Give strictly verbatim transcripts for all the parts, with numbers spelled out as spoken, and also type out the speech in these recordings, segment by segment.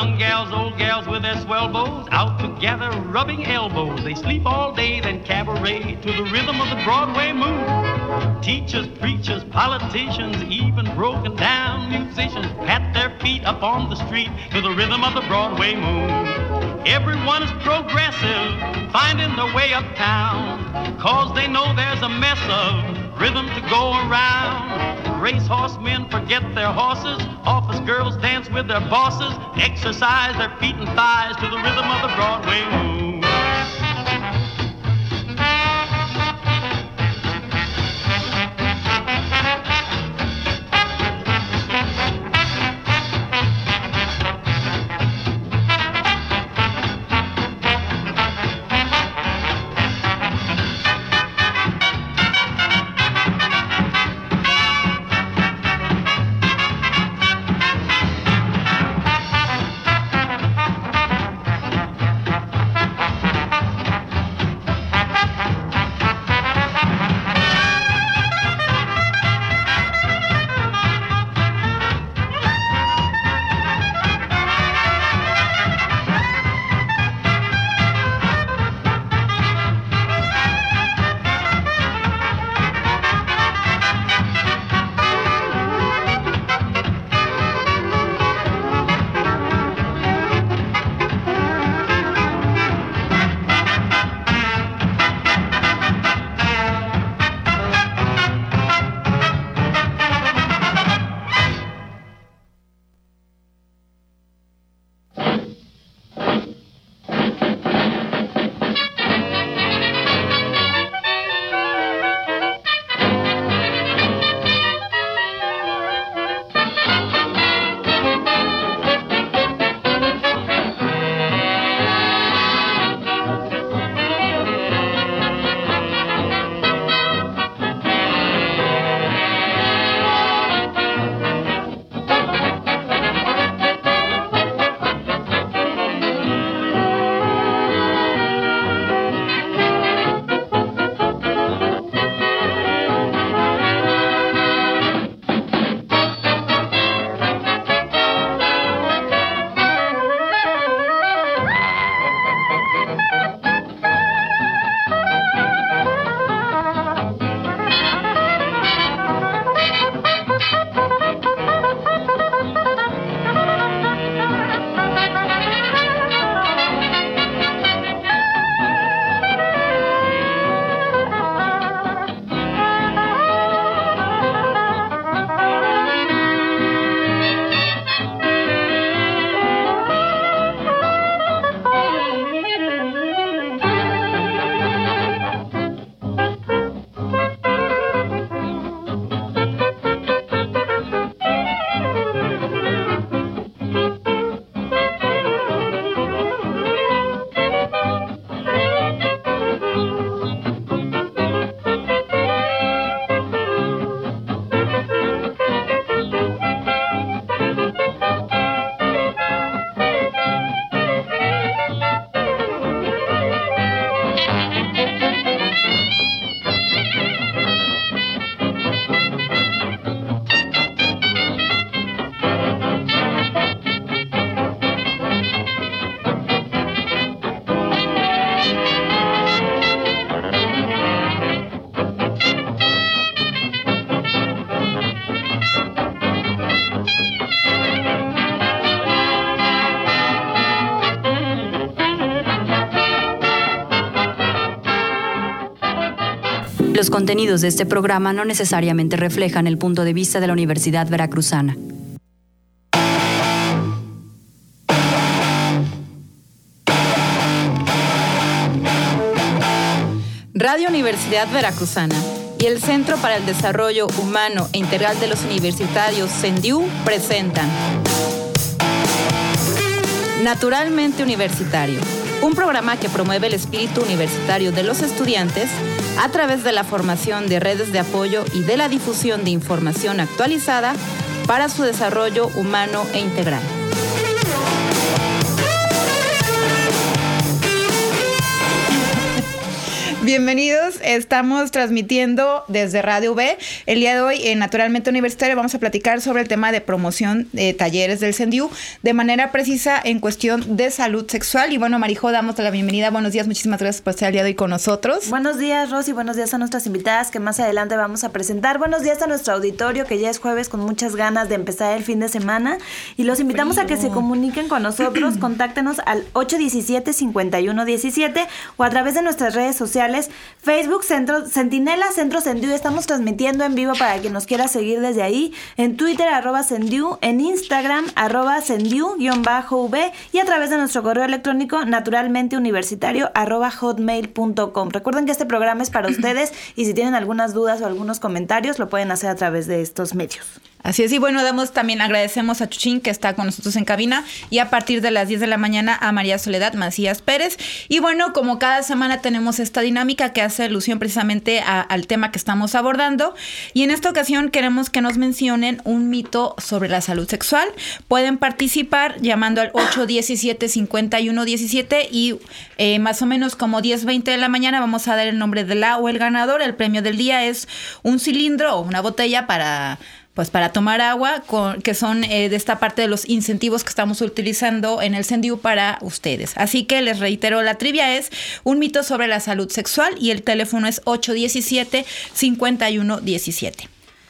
Young gals, old gals with their swell bows, out together rubbing elbows. They sleep all day, then cabaret to the rhythm of the Broadway moon. Teachers, preachers, politicians, even broken down musicians pat their feet up on the street to the rhythm of the Broadway moon. Everyone is progressive, finding their way uptown, cause they know there's a mess of rhythm to go around. Racehorse men forget their horses, office girls dance with their bosses, exercise their feet and thighs to the rhythm of the Broadway moon. Los contenidos de este programa no necesariamente reflejan el punto de vista de la Universidad Veracruzana. Radio Universidad Veracruzana y el Centro para el Desarrollo Humano e Integral de los Universitarios, CENDIU, presentan Naturalmente Universitario, un programa que promueve el espíritu universitario de los estudiantes a través de la formación de redes de apoyo y de la difusión de información actualizada para su desarrollo humano e integral. Bienvenidos, estamos transmitiendo desde Radio V. El día de hoy en Naturalmente Universitario vamos a platicar sobre el tema de promoción de talleres del CENDIU de manera precisa en cuestión de salud sexual. Y bueno, Marijo, damos la bienvenida. Buenos días, muchísimas gracias por estar el día de hoy con nosotros. Buenos días, Rosy, buenos días a nuestras invitadas que más adelante vamos a presentar. Buenos días a nuestro auditorio que ya es jueves con muchas ganas de empezar el fin de semana. Y los invitamos Frío. a que se comuniquen con nosotros, contáctenos al ocho uno siete, cinco uno uno siete o a través de nuestras redes sociales. Facebook, Centro, Centinela, Centro CENDIU. Estamos transmitiendo en vivo para quien nos quiera seguir desde ahí. En Twitter, arroba CENDIU. En Instagram, arroba CENDIU-V. Y a través de nuestro correo electrónico, naturalmenteuniversitario, arroba hotmail punto com. Recuerden que este programa es para ustedes y si tienen algunas dudas o algunos comentarios, lo pueden hacer a través de estos medios. Así es, y bueno, damos también agradecemos a Chuchín que está con nosotros en cabina y a partir de las diez de la mañana a María Soledad Macías Pérez. Y bueno, como cada semana tenemos esta dinámica que hace alusión precisamente a, al tema que estamos abordando y en esta ocasión queremos que nos mencionen un mito sobre la salud sexual. Pueden participar llamando al ocho uno siete, cinco uno uno siete y eh, más o menos como diez veinte de la mañana vamos a dar el nombre de la o el ganador. El premio del día es un cilindro o una botella para... pues para tomar agua, con, que son eh, de esta parte de los incentivos que estamos utilizando en el CENDIU para ustedes. Así que les reitero, la trivia es un mito sobre la salud sexual y el teléfono es ocho uno siete, cinco uno uno siete.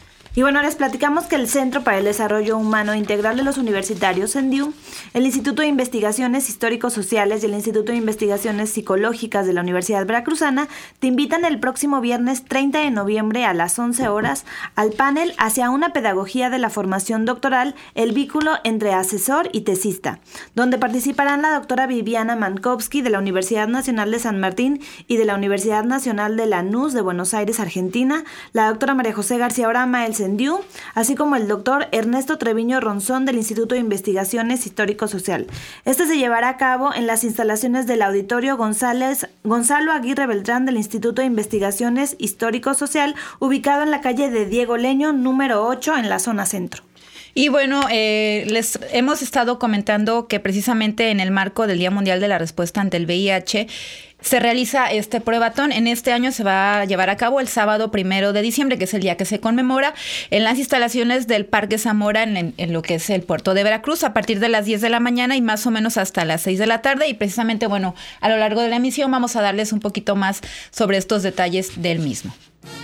Y bueno, les platicamos que el Centro para el Desarrollo Humano Integral de los Universitarios, CENDIU, el Instituto de Investigaciones Histórico-Sociales y el Instituto de Investigaciones Psicológicas de la Universidad Veracruzana te invitan el próximo viernes treinta de noviembre a las once horas al panel Hacia una pedagogía de la formación doctoral, el vínculo entre asesor y tesista, donde participarán la doctora Viviana Mankowski de la Universidad Nacional de San Martín y de la Universidad Nacional de Lanús de Buenos Aires, Argentina, la doctora María José García Orama, el CENDIU, así como el doctor Ernesto Treviño Ronzón del Instituto de Investigaciones Histórico-Social. Este se llevará a cabo en las instalaciones del Auditorio González, Gonzalo Aguirre Beltrán del Instituto de Investigaciones Histórico-Social, ubicado en la calle de Diego Leño, número ocho, en la zona centro. Y bueno, eh, les hemos estado comentando que precisamente en el marco del Día Mundial de la Respuesta ante el V I H se realiza este pruebatón. En este año se va a llevar a cabo el sábado primero de diciembre, que es el día que se conmemora, en las instalaciones del Parque Zamora, en, en lo que es el puerto de Veracruz, a partir de las diez de la mañana y más o menos hasta las seis de la tarde. Y precisamente, bueno, a lo largo de la emisión vamos a darles un poquito más sobre estos detalles del mismo.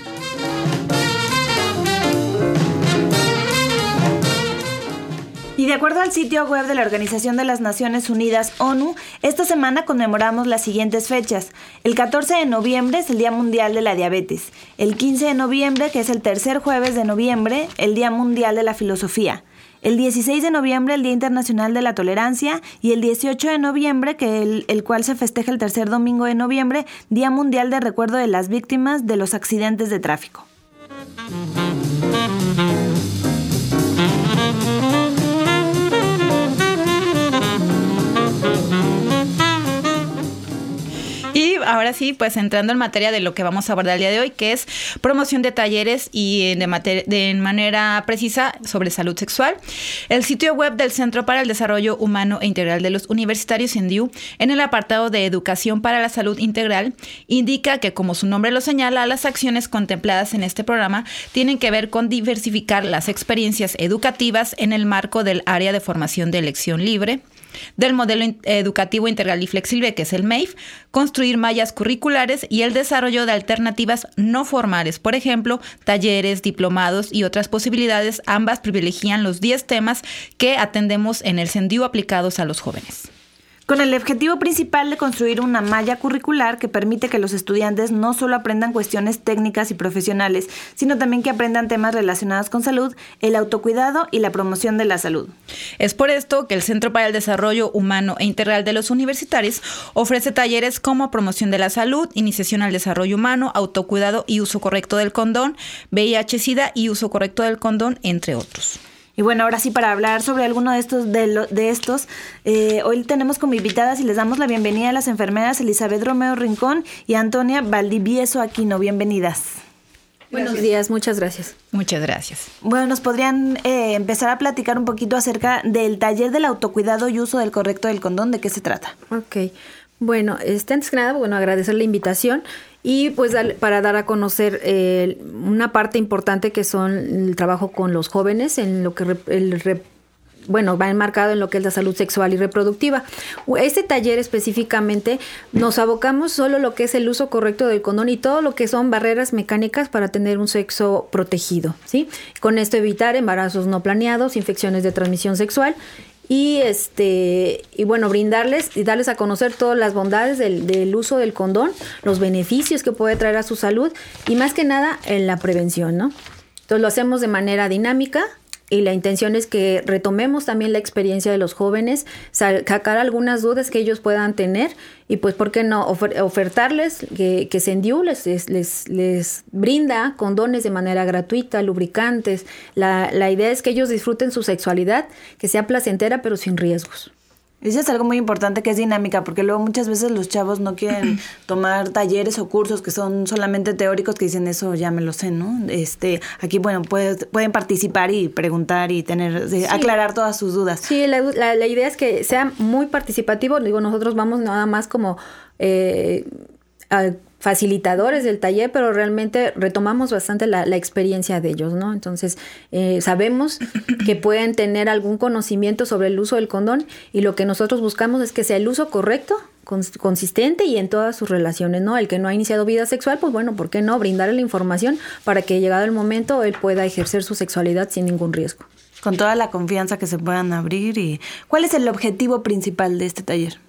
Y de acuerdo al sitio web de la Organización de las Naciones Unidas, ONU, esta semana conmemoramos las siguientes fechas. El catorce de noviembre es el Día Mundial de la Diabetes. El quince de noviembre, que es el tercer jueves de noviembre, el Día Mundial de la Filosofía. El dieciséis de noviembre, el Día Internacional de la Tolerancia. Y el dieciocho de noviembre, que el, el cual se festeja el tercer domingo de noviembre, Día Mundial de Recuerdo de las Víctimas de los Accidentes de Tráfico. Y ahora sí, pues entrando en materia de lo que vamos a abordar el día de hoy, que es promoción de talleres y de, mater- de manera precisa sobre salud sexual. El sitio web del Centro para el Desarrollo Humano e Integral de los Universitarios, CENDIU, en el apartado de Educación para la Salud Integral, indica que, como su nombre lo señala, las acciones contempladas en este programa tienen que ver con diversificar las experiencias educativas en el marco del área de formación de elección libre, del modelo educativo integral y flexible, que es el M E I F, construir mallas curriculares y el desarrollo de alternativas no formales, por ejemplo, talleres, diplomados y otras posibilidades. Ambas privilegian los diez temas que atendemos en el CENDIU aplicados a los jóvenes. Con el objetivo principal de construir una malla curricular que permite que los estudiantes no solo aprendan cuestiones técnicas y profesionales, sino también que aprendan temas relacionados con salud, el autocuidado y la promoción de la salud. Es por esto que el Centro para el Desarrollo Humano e Integral de los Universitarios ofrece talleres como promoción de la salud, iniciación al desarrollo humano, autocuidado y uso correcto del condón, V I H-Sida y uso correcto del condón, entre otros. Y bueno, ahora sí, para hablar sobre alguno de estos, de, lo, de estos eh, hoy tenemos como invitadas y les damos la bienvenida a las enfermeras Elizabeth Romeo Rincón y Antonia Valdivieso Aquino. Bienvenidas. Buenos gracias. días, muchas gracias. Muchas gracias. Bueno, ¿nos podrían eh, empezar a platicar un poquito acerca del taller del autocuidado y uso del correcto del condón? ¿De qué se trata? Ok, bueno, este, antes que nada, bueno, agradecer la invitación. y pues para dar a conocer eh, una parte importante que son el trabajo con los jóvenes en lo que rep- el rep- bueno, va enmarcado en lo que es la salud sexual y reproductiva. Este taller específicamente nos abocamos solo lo que es el uso correcto del condón y todo lo que son barreras mecánicas para tener un sexo protegido, ¿sí? Con esto evitar embarazos no planeados, infecciones de transmisión sexual y este y bueno, brindarles y darles a conocer todas las bondades del, del uso del condón, los beneficios que puede traer a su salud y más que nada en la prevención, ¿no? Entonces lo hacemos de manera dinámica. Y la intención es que retomemos también la experiencia de los jóvenes, sacar algunas dudas que ellos puedan tener y pues, ¿por qué no ofer- ofertarles que, que Sendiu les, les, les brinda condones de manera gratuita, lubricantes? La, la idea es que ellos disfruten su sexualidad, que sea placentera pero sin riesgos. Eso es algo muy importante, que es dinámica, porque luego muchas veces los chavos no quieren tomar talleres o cursos que son solamente teóricos, que dicen eso ya me lo sé, ¿no? Este, aquí, bueno, puede, pueden participar y preguntar y tener, sí. aclarar todas sus dudas. Sí, la, la, la idea es que sea muy participativo. Digo, nosotros vamos nada más como eh, a facilitadores del taller, pero realmente retomamos bastante la, la experiencia de ellos, ¿no? Entonces, eh, sabemos que pueden tener algún conocimiento sobre el uso del condón y lo que nosotros buscamos es que sea el uso correcto, cons- consistente y en todas sus relaciones, ¿no? El que no ha iniciado vida sexual, pues bueno, ¿por qué no? Brindarle la información para que llegado el momento él pueda ejercer su sexualidad sin ningún riesgo. Con toda la confianza que se puedan abrir. Y ¿cuál es el objetivo principal de este taller?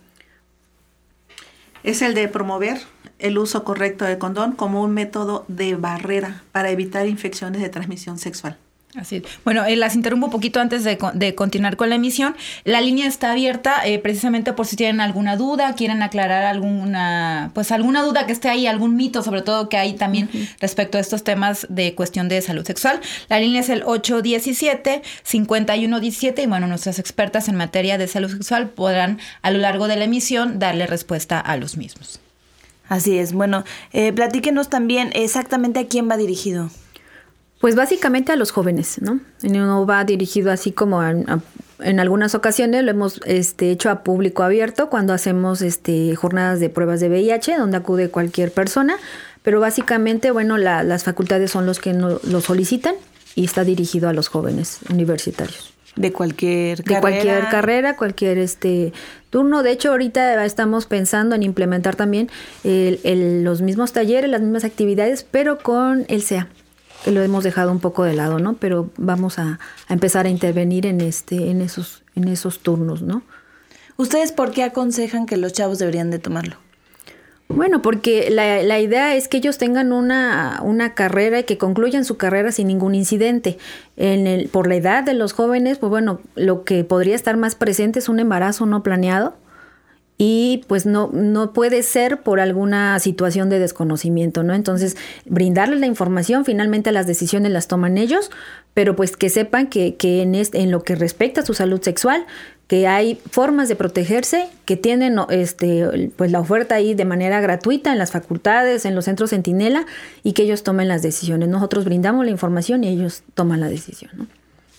Es el de promover el uso correcto del condón como un método de barrera para evitar infecciones de transmisión sexual. Así es. Bueno, eh, las interrumpo un poquito antes de, de continuar con la emisión. La línea está abierta eh, precisamente por si tienen alguna duda, quieren aclarar alguna, pues alguna duda que esté ahí, algún mito, sobre todo que hay también uh-huh. respecto a estos temas de cuestión de salud sexual. La línea es el ocho uno siete, cinco uno uno siete y bueno, nuestras expertas en materia de salud sexual podrán a lo largo de la emisión darle respuesta a los mismos. Así es. Bueno, eh, platíquenos también exactamente a quién va dirigido. Pues básicamente a los jóvenes, ¿no? No va dirigido así como a, a, en algunas ocasiones lo hemos este, hecho a público abierto cuando hacemos este, jornadas de pruebas de V I H donde acude cualquier persona, pero básicamente, bueno, la, las facultades son los que no, lo solicitan y está dirigido a los jóvenes universitarios. De cualquier de carrera. De cualquier carrera, cualquier este turno. De hecho, ahorita estamos pensando en implementar también el, el, los mismos talleres, las mismas actividades, pero con el C E A, que lo hemos dejado un poco de lado, ¿no? Pero vamos a, a empezar a intervenir en este, en esos, en esos turnos, ¿no? ¿Ustedes por qué aconsejan que los chavos deberían de tomarlo? Bueno, porque la, la idea es que ellos tengan una, una carrera y que concluyan su carrera sin ningún incidente. En el, por la edad de los jóvenes, pues bueno, lo que podría estar más presente es un embarazo no planeado. Y pues no, no puede ser por alguna situación de desconocimiento, ¿no? Entonces, brindarles la información, finalmente las decisiones las toman ellos, pero pues que sepan que, que en, este, en lo que respecta a su salud sexual, que hay formas de protegerse, que tienen este, pues la oferta ahí de manera gratuita en las facultades, en los centros Centinela, y que ellos tomen las decisiones. Nosotros brindamos la información y ellos toman la decisión, ¿no?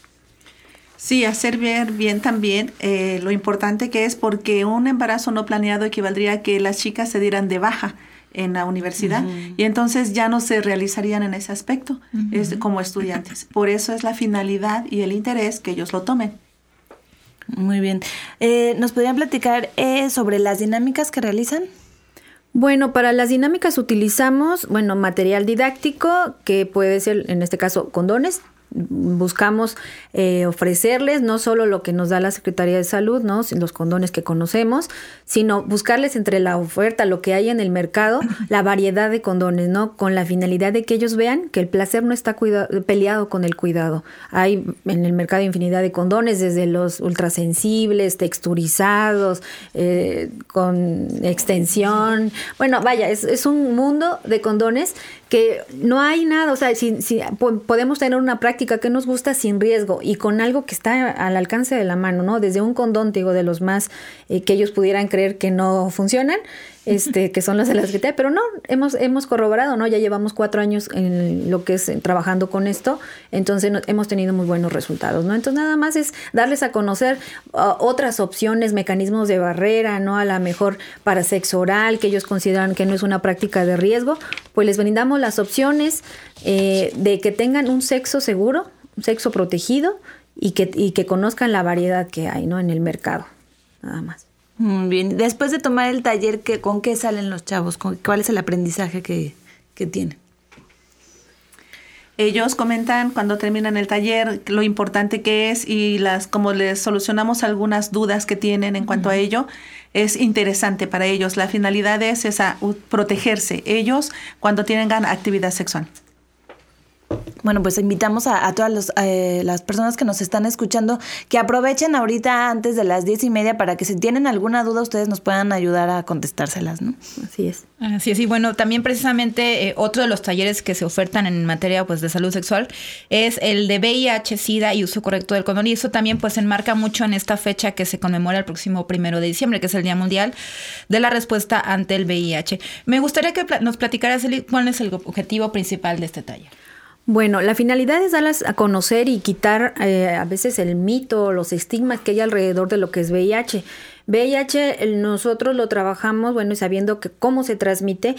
Sí, hacer ver bien también eh, lo importante que es, porque un embarazo no planeado equivaldría a que las chicas se dieran de baja en la universidad uh-huh. y entonces ya no se realizarían en ese aspecto uh-huh. es, como estudiantes. Por eso es la finalidad y el interés que ellos lo tomen. Muy bien. Eh, ¿Nos podrían platicar eh, sobre las dinámicas que realizan? Bueno, para las dinámicas utilizamos, bueno, material didáctico, que puede ser, en este caso, condones. Buscamos eh, ofrecerles no solo lo que nos da la Secretaría de Salud, ¿no? Los condones que conocemos, sino buscarles entre la oferta, lo que hay en el mercado, la variedad de condones, ¿no? Con la finalidad de que ellos vean que el placer no está cuida- peleado con el cuidado. Hay en el mercado infinidad de condones, desde los ultrasensibles, texturizados, eh, con extensión. Bueno, vaya, es, es un mundo de condones que no hay nada, o sea, si, si po- podemos tener una práctica que nos gusta sin riesgo y con algo que está al alcance de la mano, ¿no? Desde un condón, digo, de los más eh, que ellos pudieran creer que no funcionan, este, que son las de la Secretaría, pero no, hemos, hemos corroborado, ¿no? Ya llevamos cuatro años en lo que es en, trabajando con esto, entonces no, hemos tenido muy buenos resultados, ¿no? Entonces nada más es darles a conocer uh, otras opciones, mecanismos de barrera, ¿no? A la mejor para sexo oral, que ellos consideran que no es una práctica de riesgo, pues les brindamos las opciones eh, de que tengan un sexo seguro, un sexo protegido y que, y que conozcan la variedad que hay, ¿no? En el mercado, nada más. Muy bien. Después de tomar el taller, ¿qué, ¿con qué salen los chavos? ¿Con, ¿Cuál es el aprendizaje que, que tienen? Ellos comentan cuando terminan el taller lo importante que es y las como les solucionamos algunas dudas que tienen en cuanto uh-huh. a ello. Es interesante para ellos. La finalidad es esa, protegerse ellos cuando tengan actividad sexual. Bueno, pues invitamos a, a todas los, eh, las personas que nos están escuchando que aprovechen ahorita antes de las diez y media para que si tienen alguna duda ustedes nos puedan ayudar a contestárselas, ¿no? Así es. Así es, y bueno, también precisamente eh, otro de los talleres que se ofertan en materia pues de salud sexual es el de V I H, SIDA y uso correcto del condón, y eso también pues se enmarca mucho en esta fecha que se conmemora el próximo primero de diciembre, que es el Día Mundial de la Respuesta ante el V I H. Me gustaría que nos platicaras, Eli, cuál es el objetivo principal de este taller. Bueno, la finalidad es darlas a conocer y quitar eh, a veces el mito, los estigmas que hay alrededor de lo que es V I H. V I H nosotros lo trabajamos, bueno, sabiendo que cómo se transmite,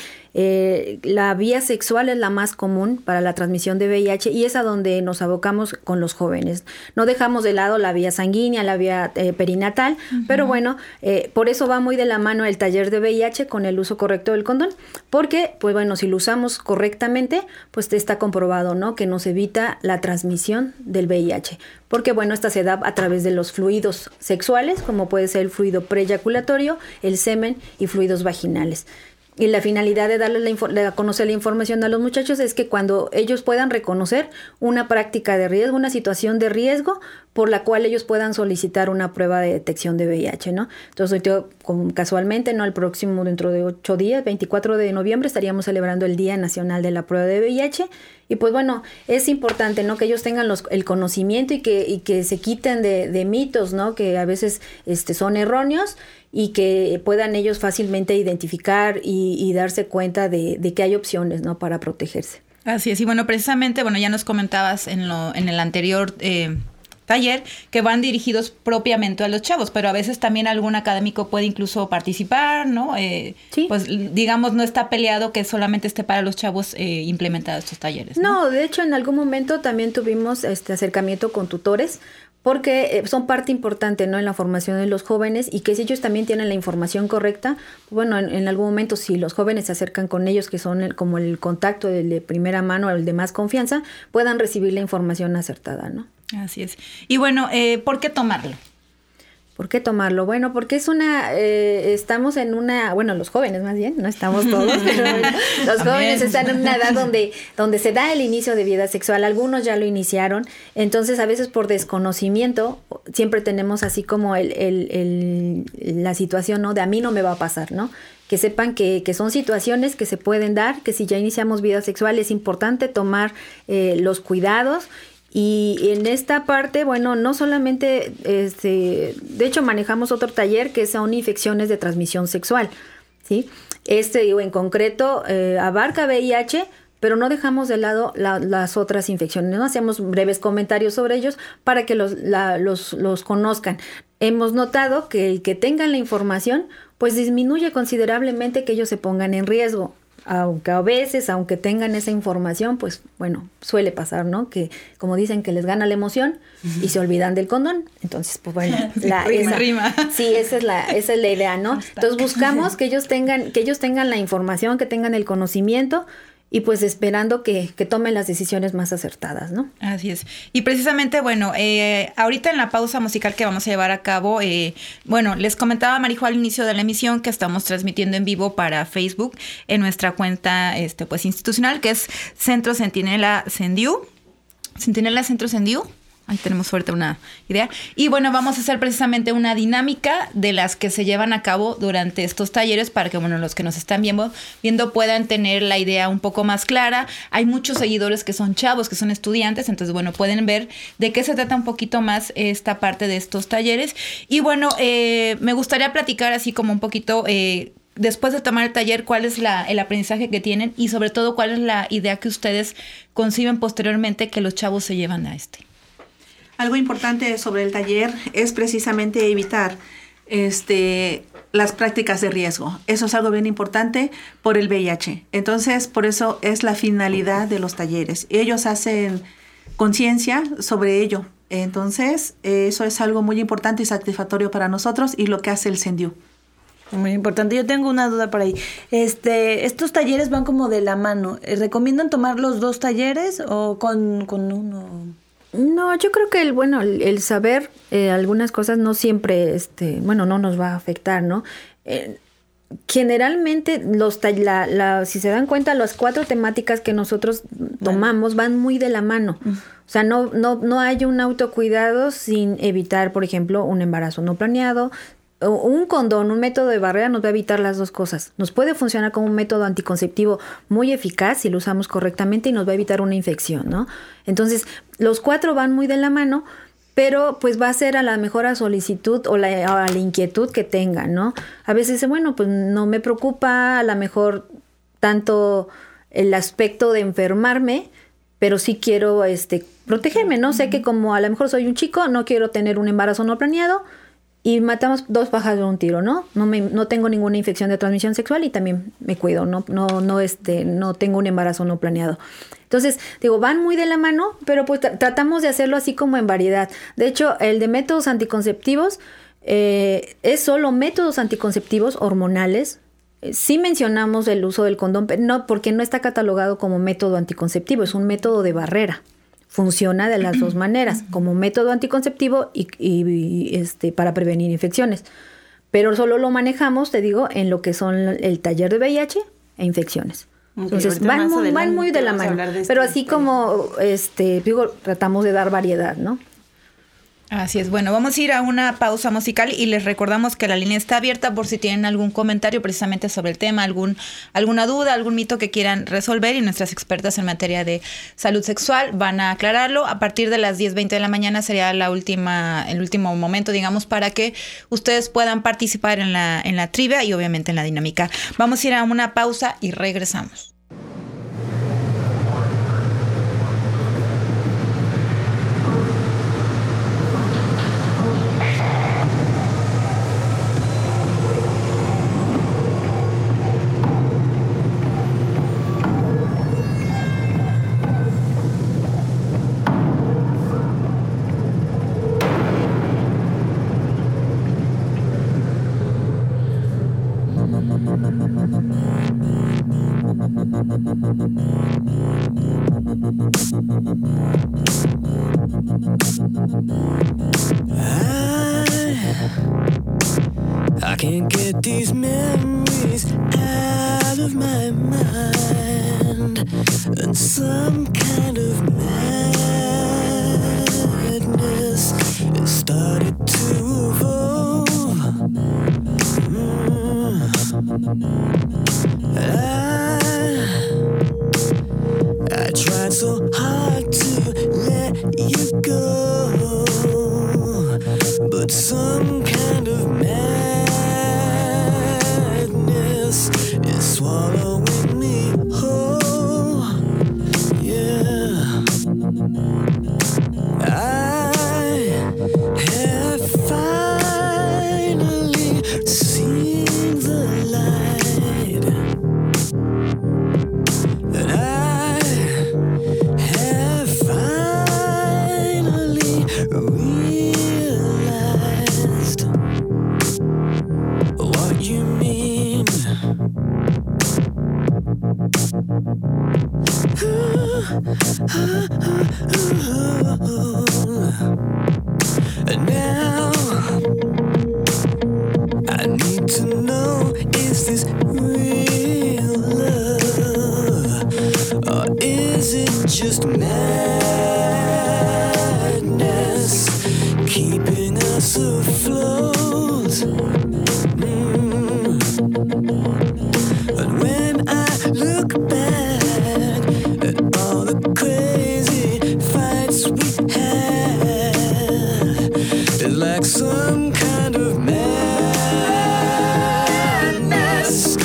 eh, la vía sexual es la más común para la transmisión de V I H y es a donde nos abocamos con los jóvenes. No dejamos de lado la vía sanguínea, la vía eh, perinatal, uh-huh. pero bueno, eh, por eso va muy de la mano el taller de V I H con el uso correcto del condón, porque, pues bueno, si lo usamos correctamente, pues está comprobado, ¿no? Que nos evita la transmisión del V I H. Porque, bueno, esta se da a través de los fluidos sexuales, como puede ser el fluido preeyaculatorio, el semen y fluidos vaginales. Y la finalidad de darles la info- de conocer la información a los muchachos es que cuando ellos puedan reconocer una práctica de riesgo, una situación de riesgo por la cual ellos puedan solicitar una prueba de detección de V I H, ¿no? Entonces, yo, como casualmente, ¿no? El próximo, dentro de ocho días, veinticuatro de noviembre, estaríamos celebrando el Día Nacional de la Prueba de V I H. Y pues bueno, es importante, ¿no? Que ellos tengan los, el conocimiento y que, y que se quiten de, de mitos, ¿no? Que a veces este, son erróneos y que puedan ellos fácilmente identificar y, y darse cuenta de, de que hay opciones, ¿no? Para protegerse. Así es. Y bueno, precisamente, bueno, ya nos comentabas en, lo, en el anterior eh, taller que van dirigidos propiamente a los chavos, pero a veces también algún académico puede incluso participar, ¿no? Eh, sí. Pues digamos, no está peleado que solamente esté para los chavos eh, implementar estos talleres, ¿no? No, de hecho, en algún momento también tuvimos este acercamiento con tutores, porque eh, son parte importante, ¿no? En la formación de los jóvenes y que si ellos también tienen la información correcta, bueno, en, en algún momento si los jóvenes se acercan con ellos, que son el, como el contacto del de primera mano o el de más confianza, puedan recibir la información acertada, ¿no? Así es. Y bueno, eh, ¿por qué tomarlo? ¿Por qué tomarlo? Bueno, porque es una, eh, estamos en una, bueno, los jóvenes más bien, no estamos todos, pero los jóvenes están en una edad donde, donde se da el inicio de vida sexual, algunos ya lo iniciaron, entonces a veces por desconocimiento siempre tenemos así como el, el, el, la situación, ¿no? De a mí no me va a pasar, ¿no? Que sepan que, que son situaciones que se pueden dar, que si ya iniciamos vida sexual es importante tomar eh, los cuidados. Y en esta parte, bueno, no solamente, este, de hecho manejamos otro taller que son infecciones de transmisión sexual, ¿sí? Este, en concreto, eh, abarca V I H, pero no dejamos de lado la, las otras infecciones, ¿no? Hacemos breves comentarios sobre ellos para que los, la, los, los conozcan. Hemos notado que el que tengan la información, pues disminuye considerablemente que ellos se pongan en riesgo. Aunque a veces, aunque tengan esa información, pues bueno, suele pasar, ¿no? Que como dicen que les gana la emoción y se olvidan del condón. Entonces, pues bueno, la, rima, esa, rima. Sí, esa es la, esa es la idea, ¿no? Entonces buscamos que ellos tengan, que ellos tengan la información, que tengan el conocimiento. Y pues esperando que, que tomen las decisiones más acertadas, ¿no? Así es. Y precisamente, bueno, eh, ahorita en la pausa musical que vamos a llevar a cabo, eh, bueno, les comentaba Marijo al inicio de la emisión que estamos transmitiendo en vivo para Facebook en nuestra cuenta este, pues institucional, que es Centro Centinela Sendiu. Centinela Centro Sendiu. Ahí tenemos suerte una idea. Y bueno, vamos a hacer precisamente una dinámica de las que se llevan a cabo durante estos talleres para que, bueno, los que nos están viendo, viendo puedan tener la idea un poco más clara. Hay muchos seguidores que son chavos, que son estudiantes, entonces, bueno, pueden ver de qué se trata un poquito más esta parte de estos talleres. Y bueno, eh, me gustaría platicar así como un poquito... Eh, después de tomar el taller, cuál es la, el aprendizaje que tienen y sobre todo cuál es la idea que ustedes conciben posteriormente que los chavos se llevan a este. Algo importante sobre el taller es precisamente evitar este, las prácticas de riesgo. Eso es algo bien importante por el V I H. Entonces, por eso es la finalidad de los talleres. Ellos hacen conciencia sobre ello. Entonces, eso es algo muy importante y satisfactorio para nosotros y lo que hace el CENDIU. Muy importante. Yo tengo una duda por ahí. Este, estos talleres van como de la mano. ¿Recomiendan tomar los dos talleres o con, con uno? No, yo creo que el bueno, el, el saber eh, algunas cosas no siempre, este, bueno, no nos va a afectar, ¿no? Eh, generalmente los la, la, si se dan cuenta, las cuatro temáticas que nosotros tomamos van muy de la mano. Uh-huh. O sea, no, no, no hay un autocuidado sin evitar, por ejemplo, un embarazo no planeado. Un condón, un método de barrera nos va a evitar las dos cosas. Nos puede funcionar como un método anticonceptivo muy eficaz si lo usamos correctamente y nos va a evitar una infección, ¿no? Entonces, los cuatro van muy de la mano, pero pues va a ser a la mejor a solicitud o, la, o a la inquietud que tengan, ¿no? A veces dice, bueno, pues no me preocupa a lo mejor tanto el aspecto de enfermarme, pero sí quiero este, protegerme, ¿no? Sé que como a lo mejor soy un chico, no quiero tener un embarazo no planeado, y matamos dos pájaros de un tiro, ¿no? No me, no tengo ninguna infección de transmisión sexual y también me cuido, no, no, no, este, no tengo un embarazo no planeado. Entonces, digo, van muy de la mano, pero pues tra- tratamos de hacerlo así como en variedad. De hecho, el de métodos anticonceptivos eh, es solo métodos anticonceptivos hormonales. Eh, sí mencionamos el uso del condón, pero no, porque no está catalogado como método anticonceptivo, es un método de barrera. Funciona de las dos maneras, como método anticonceptivo y, y, y este para prevenir infecciones. Pero solo lo manejamos, te digo, en lo que son el taller de V I H e infecciones. Okay, entonces van muy, van muy de la mano. Este pero así tema. Como este digo, tratamos de dar variedad, ¿no? Así es. Bueno, vamos a ir a una pausa musical y les recordamos que la línea está abierta por si tienen algún comentario precisamente sobre el tema, algún alguna duda, algún mito que quieran resolver y nuestras expertas en materia de salud sexual van a aclararlo. A partir de las diez veinte de la mañana sería la última el último momento, digamos, para que ustedes puedan participar en la en la trivia y obviamente en la dinámica. Vamos a ir a una pausa y regresamos. I can't get these memories out of my mind, and some kind of madness has started to evolve. Mm. I, I tried so hard to let you go, but some kind of madness is swallowing me whole. Yeah, I have finally seen the light, and I have finally realized what you mean. And now I need to know, is this real love, or is it just madness keeping us afloat? Mm. And when I look back at all the crazy fights we had, it's like some kind of madness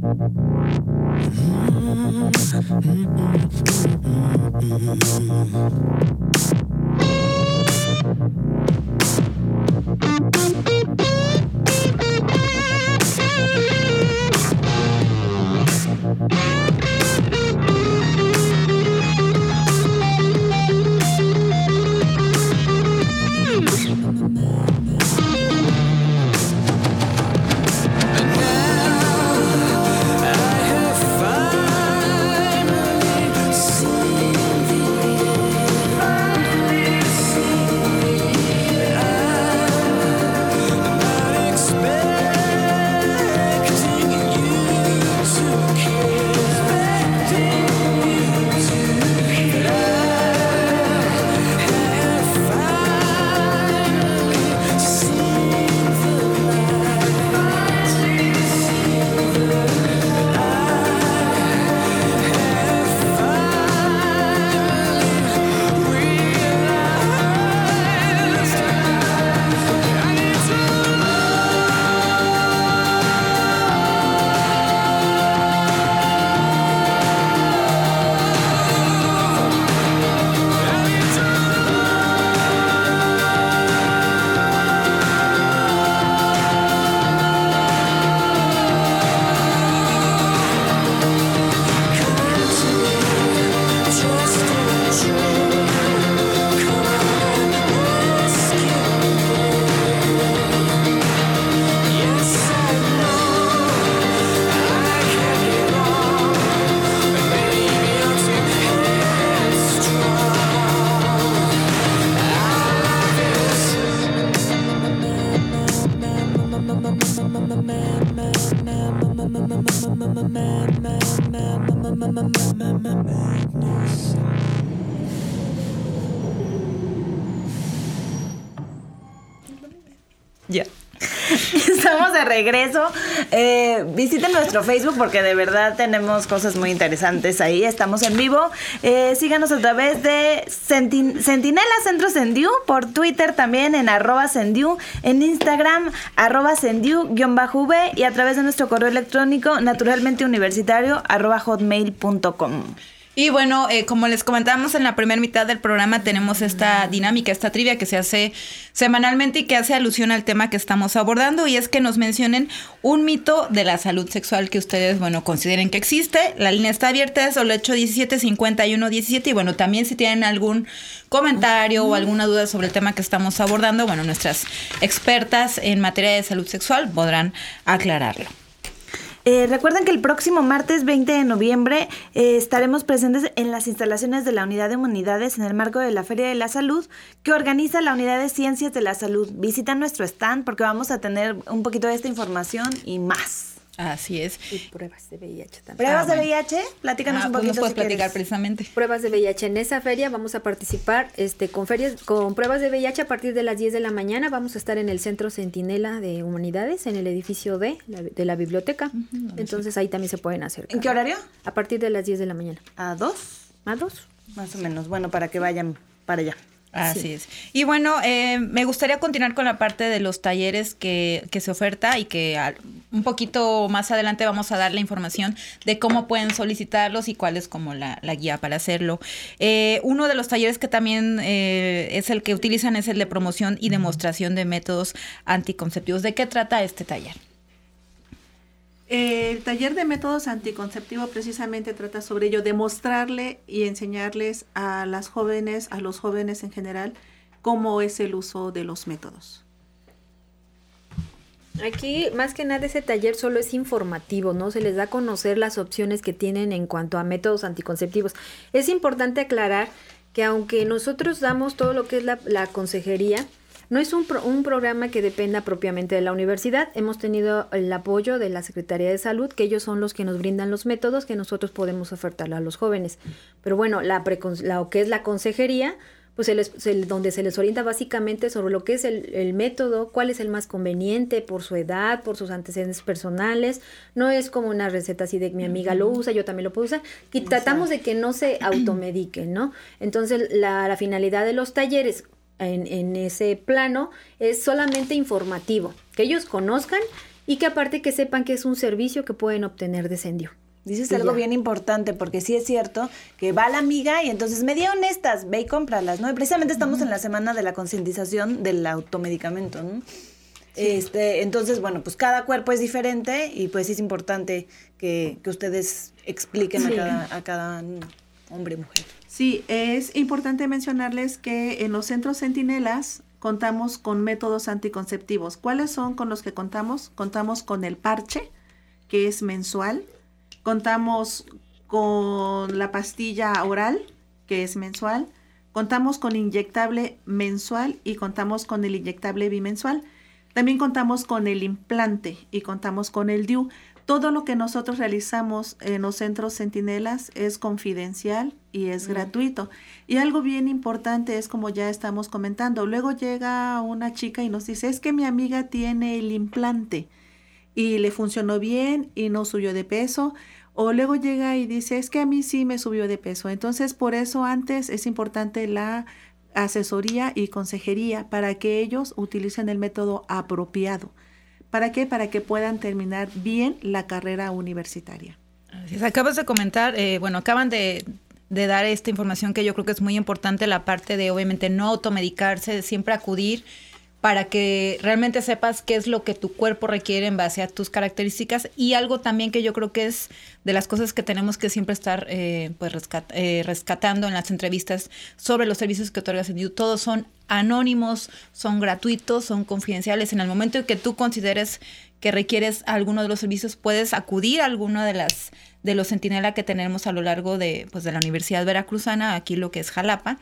Ya. Estamos de regreso. Eh, visiten nuestro Facebook porque de verdad tenemos cosas muy interesantes ahí. Estamos en vivo. Eh, síganos a través de Sentin- Centinela Centro Sendiu, por Twitter también en arroba Sendiu, en Instagram arroba Sendiu-V y a través de nuestro correo electrónico naturalmenteuniversitario arroba hotmail punto com. Y bueno, eh, como les comentábamos en la primera mitad del programa, tenemos esta dinámica, esta trivia que se hace semanalmente y que hace alusión al tema que estamos abordando, y es que nos mencionen un mito de la salud sexual que ustedes, bueno, consideren que existe. La línea está abierta, es el ocho diecisiete, cincuenta y uno diecisiete, y bueno, también si tienen algún comentario o alguna duda sobre el tema que estamos abordando, bueno, nuestras expertas en materia de salud sexual podrán aclararlo. Eh, recuerden que el próximo martes veinte de noviembre eh, estaremos presentes en las instalaciones de la Unidad de Humanidades en el marco de la Feria de la Salud que organiza la Unidad de Ciencias de la Salud. Visita nuestro stand porque vamos a tener un poquito de esta información y más. Así es. Y pruebas de V I H también. ¿Pruebas Ah, de bueno. V I H? Platícanos Ah, un pues poquito nos puedes si platicar quieres. precisamente. Pruebas de V I H. En esa feria vamos a participar este, con ferias, con pruebas de V I H a partir de las diez de la mañana. Vamos a estar en el Centro Centinela de Humanidades, en el edificio D la- de la biblioteca. Uh-huh, Entonces ahí también se pueden acercar. ¿En qué horario? A partir de las diez de la mañana. ¿A dos? ¿A dos? Más o menos. Bueno, para que vayan para allá. Así Sí. es. Y bueno, eh, me gustaría continuar con la parte de los talleres que, que se oferta y que al- un poquito más adelante vamos a dar la información de cómo pueden solicitarlos y cuál es como la, la guía para hacerlo. Eh, uno de los talleres que también eh, es el que utilizan es el de promoción y demostración de métodos anticonceptivos. ¿De qué trata este taller? El taller de métodos anticonceptivos precisamente trata sobre ello, demostrarle y enseñarles a las jóvenes, a los jóvenes en general, cómo es el uso de los métodos. Aquí, más que nada, ese taller solo es informativo, ¿no? Se les da a conocer las opciones que tienen en cuanto a métodos anticonceptivos. Es importante aclarar que aunque nosotros damos todo lo que es la, la consejería, no es un, pro, un programa que dependa propiamente de la universidad. Hemos tenido el apoyo de la Secretaría de Salud, que ellos son los que nos brindan los métodos que nosotros podemos ofertarle a los jóvenes. Pero bueno, la, precon, la lo que es la consejería, pues se les, se, donde se les orienta básicamente sobre lo que es el, el método, cuál es el más conveniente por su edad, por sus antecedentes personales. No es como una receta así de mi amiga lo usa, yo también lo puedo usar. Y tratamos de que no se automediquen, ¿no? Entonces, la, la finalidad de los talleres en, en ese plano es solamente informativo, que ellos conozcan y que aparte que sepan que es un servicio que pueden obtener de Sendiu. Dices Y algo ya. bien importante, porque sí es cierto que va la amiga y entonces me dieron estas, ve y cómpralas, ¿no? Y precisamente estamos en la semana de la concientización del automedicamento, ¿no? Este, entonces, bueno, pues cada cuerpo es diferente y pues sí es importante que, que ustedes expliquen Sí. a cada, a cada hombre y mujer. Sí, es importante mencionarles que en los centros centinelas contamos con métodos anticonceptivos. ¿Cuáles son con los que contamos? Contamos con el parche, que es mensual. Contamos con la pastilla oral, que es mensual. Contamos con inyectable mensual y contamos con el inyectable bimensual. También contamos con el implante y contamos con el D I U. Todo lo que nosotros realizamos en los centros centinelas es confidencial y es mm. gratuito. Y algo bien importante es, como ya estamos comentando, luego llega una chica y nos dice, es que mi amiga tiene el implante y le funcionó bien y no subió de peso. O luego llega y dice, es que a mí sí me subió de peso. Entonces, por eso antes es importante la asesoría y consejería para que ellos utilicen el método apropiado. ¿Para qué? Para que puedan terminar bien la carrera universitaria. Así es. Acabas de comentar, eh, bueno, acaban de, de dar esta información que yo creo que es muy importante, la parte de obviamente no automedicarse, de siempre acudir para que realmente sepas qué es lo que tu cuerpo requiere en base a tus características, y algo también que yo creo que es de las cosas que tenemos que siempre estar eh, pues rescat, eh, rescatando en las entrevistas sobre los servicios que otorga Sendiu. Todos son anónimos, son gratuitos, son confidenciales. En el momento en que tú consideres que requieres alguno de los servicios, puedes acudir a alguno de las de los centinela que tenemos a lo largo de pues de la Universidad Veracruzana, aquí lo que es Jalapa.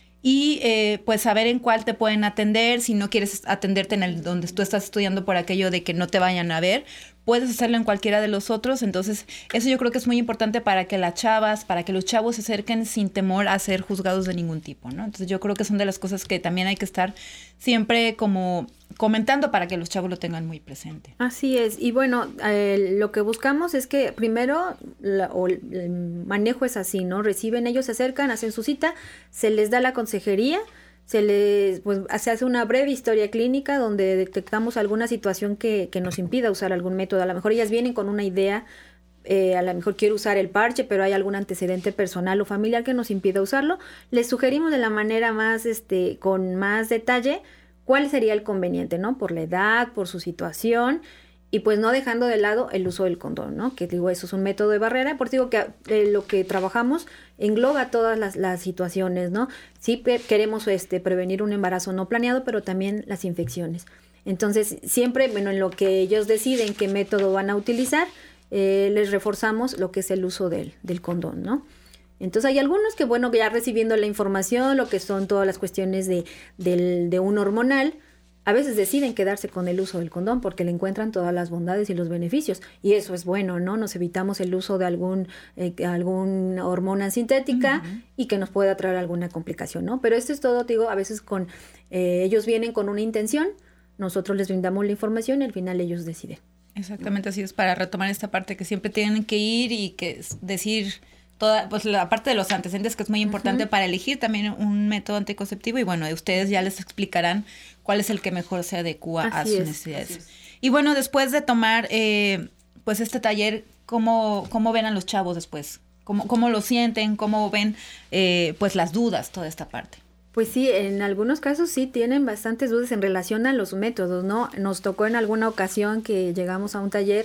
Y eh, pues saber en cuál te pueden atender. Si no quieres atenderte en el donde tú estás estudiando por aquello de que no te vayan a ver, puedes hacerlo en cualquiera de los otros. Entonces eso yo creo que es muy importante para que las chavas, para que los chavos se acerquen sin temor a ser juzgados de ningún tipo, ¿no? Entonces yo creo que son de las cosas que también hay que estar siempre como comentando para que los chavos lo tengan muy presente. Así es, y bueno, eh, lo que buscamos es que primero la, o el manejo es así, ¿no? Reciben, ellos se acercan, hacen su cita, se les da la consejería, se les pues se hace una breve historia clínica donde detectamos alguna situación que, que nos impida usar algún método. A lo mejor ellas vienen con una idea, eh, a lo mejor quiero usar el parche, pero hay algún antecedente personal o familiar que nos impida usarlo. Les sugerimos de la manera más, este, con más detalle, cuál sería el conveniente, ¿no? Por la edad, por su situación, y pues no dejando de lado el uso del condón, ¿no? Que digo, eso es un método de barrera. Por eso digo que eh, lo que trabajamos engloba todas las, las situaciones, ¿no? Sí pe- queremos este, prevenir un embarazo no planeado, pero también las infecciones. Entonces, siempre, bueno, en lo que ellos deciden qué método van a utilizar, eh, les reforzamos lo que es el uso del, del condón, ¿no? Entonces hay algunos que, bueno, ya recibiendo la información, lo que son todas las cuestiones de, del, de un hormonal, a veces deciden quedarse con el uso del condón porque le encuentran todas las bondades y los beneficios. Y eso es bueno, ¿no? Nos evitamos el uso de algún eh, alguna hormona sintética uh-huh. y que nos pueda traer alguna complicación, ¿no? Pero esto es todo, te digo, a veces con eh, ellos vienen con una intención, nosotros les brindamos la información y al final ellos deciden. Exactamente, así es, para retomar esta parte que siempre tienen que ir y que es decir... Toda, pues la parte de los antecedentes, que es muy importante uh-huh. para elegir también un método anticonceptivo, y bueno, ustedes ya les explicarán cuál es el que mejor se adecua así a sus es, necesidades. Y bueno, después de tomar eh, pues este taller, ¿cómo, cómo ven a los chavos después? ¿Cómo, cómo lo sienten? ¿Cómo ven eh, pues las dudas, toda esta parte? Pues sí, en algunos casos sí tienen bastantes dudas en relación a los métodos, ¿no? Nos tocó en alguna ocasión que llegamos a un taller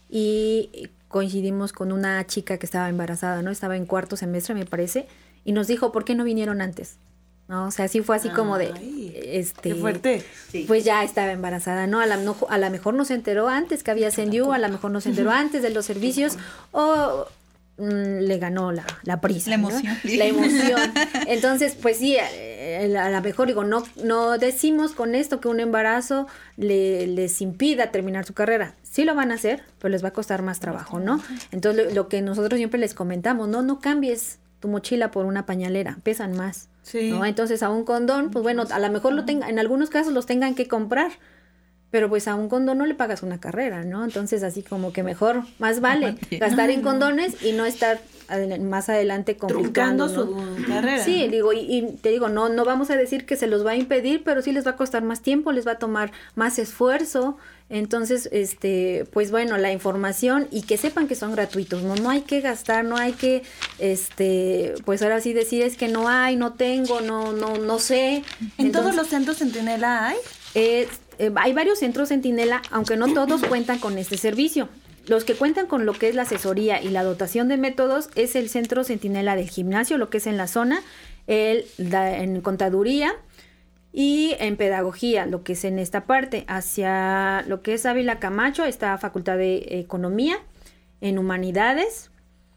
y coincidimos con una chica que estaba embarazada, ¿no? Estaba en cuarto semestre, me parece, y nos dijo, ¿por qué no vinieron antes? ¿No? O sea, sí fue así Ay, como de... este ¡Qué fuerte! Sí. Pues ya estaba embarazada, ¿no? A la, no, a la mejor no se enteró antes que había Sendiu, a la mejor no se enteró antes de los servicios, o mmm, le ganó la, la prisa, La emoción. ¿no? La emoción. Entonces, pues sí, a, a lo mejor digo, no, no decimos con esto que un embarazo le, les impida terminar su carrera. Sí lo van a hacer, pero les va a costar más trabajo, ¿no? Entonces, lo, lo que nosotros siempre les comentamos, no, no cambies tu mochila por una pañalera, pesan más, sí. ¿no? Entonces, a un condón, pues bueno, a lo mejor lo tenga, en algunos casos los tengan que comprar, pero pues a un condón no le pagas una carrera, ¿no? Entonces así como que mejor, más vale gastar en condones y no estar más adelante complicando, truncando ¿no? su carrera. Sí, digo, y, y te digo, no, no vamos a decir que se los va a impedir, pero sí les va a costar más tiempo, les va a tomar más esfuerzo. Entonces, este, pues bueno, la información y que sepan que son gratuitos, no, no hay que gastar, no hay que, este, pues ahora sí decir es que no hay, no tengo, no, no, no sé. ¿En Entonces, todos los centros Centinela hay? Eh, eh, hay varios centros Centinela, aunque no todos cuentan con este servicio. Los que cuentan con lo que es la asesoría y la dotación de métodos es el Centro Centinela del Gimnasio, lo que es en la zona, el da, en contaduría y en pedagogía, lo que es en esta parte. Hacia lo que es Ávila Camacho está Facultad de Economía, en Humanidades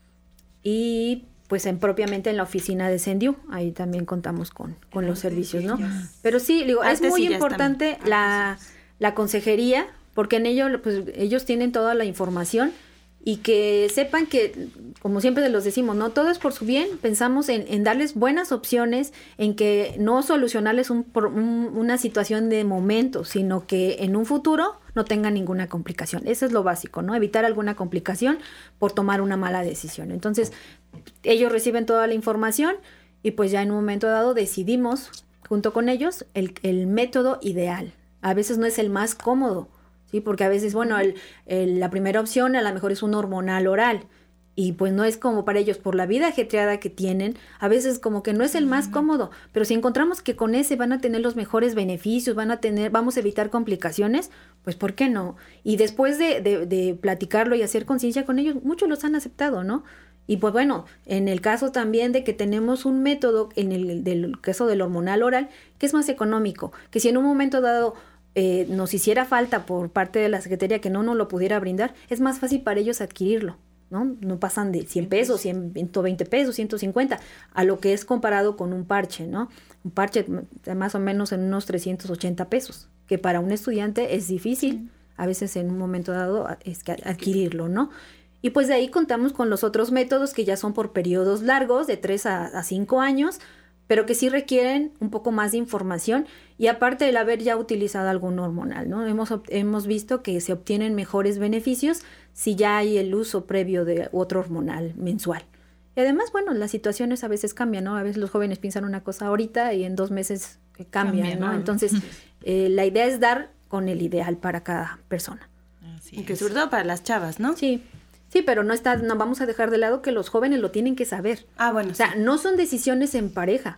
y pues en propiamente en la oficina de Sendiu, ahí también contamos con, con los servicios, ¿no? Pero sí, digo, es muy importante la, la consejería, porque en ello, pues, ellos tienen toda la información y que sepan que, como siempre se los decimos, no todo es por su bien, pensamos en, en darles buenas opciones, en que no solucionarles un, un, una situación de momento, sino que en un futuro no tengan ninguna complicación. Eso es lo básico, ¿no? Evitar alguna complicación por tomar una mala decisión. Entonces, ellos reciben toda la información y pues ya en un momento dado decidimos, junto con ellos, el, el método ideal. A veces no es el más cómodo, ¿sí? Porque a veces, bueno, el, el, la primera opción a lo mejor es un hormonal oral y pues no es como para ellos, por la vida ajetreada que tienen, a veces como que no es el más cómodo, pero si encontramos que con ese van a tener los mejores beneficios, van a tener, vamos a evitar complicaciones, pues ¿por qué no? Y después de, de, de platicarlo y hacer conciencia con ellos, muchos los han aceptado, ¿no? Y pues bueno, en el caso también de que tenemos un método, en el del caso del hormonal oral, que es más económico, que si en un momento dado Eh, nos hiciera falta por parte de la Secretaría que no nos lo pudiera brindar, es más fácil para ellos adquirirlo, ¿no? No pasan de cien pesos, ciento veinte pesos, ciento cincuenta, a lo que es comparado con un parche, ¿no? Un parche más o menos en unos trescientos ochenta pesos, que para un estudiante es difícil, a veces en un momento dado es que adquirirlo, ¿no? Y pues de ahí contamos con los otros métodos que ya son por periodos largos, de tres a cinco años, pero que sí requieren un poco más de información y aparte el haber ya utilizado algún hormonal, ¿no? Hemos, hemos visto que se obtienen mejores beneficios si ya hay el uso previo de otro hormonal mensual. Y además, bueno, las situaciones a veces cambian, ¿no? A veces los jóvenes piensan una cosa ahorita y en dos meses cambian, Cambia, ¿no? ¿no? Entonces, eh, la idea es dar con el ideal para cada persona. Así y que es. Sobre todo para las chavas, ¿no? Sí. Sí, pero no está, no vamos a dejar de lado que los jóvenes lo tienen que saber. Ah, bueno. O sea, sí. No son decisiones en pareja,